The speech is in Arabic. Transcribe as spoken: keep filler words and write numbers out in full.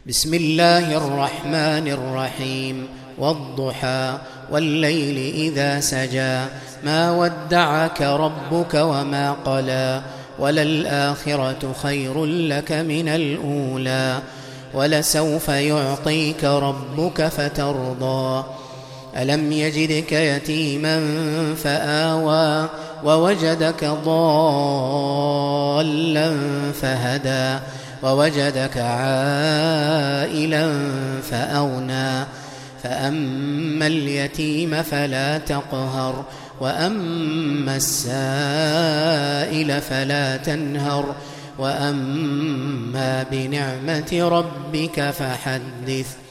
بسم الله الرحمن الرحيم والضحى والليل إذا سجى ما ودعك ربك وما قلى وللآخرة خير لك من الأولى ولسوف يعطيك ربك فترضى ألم يجدك يتيما فآوى ووجدك ضالا فهدى ووجدك عائلا فأغنى فأما اليتيم فلا تقهر وأما السائل فلا تنهر وأما بنعمة ربك فحدث.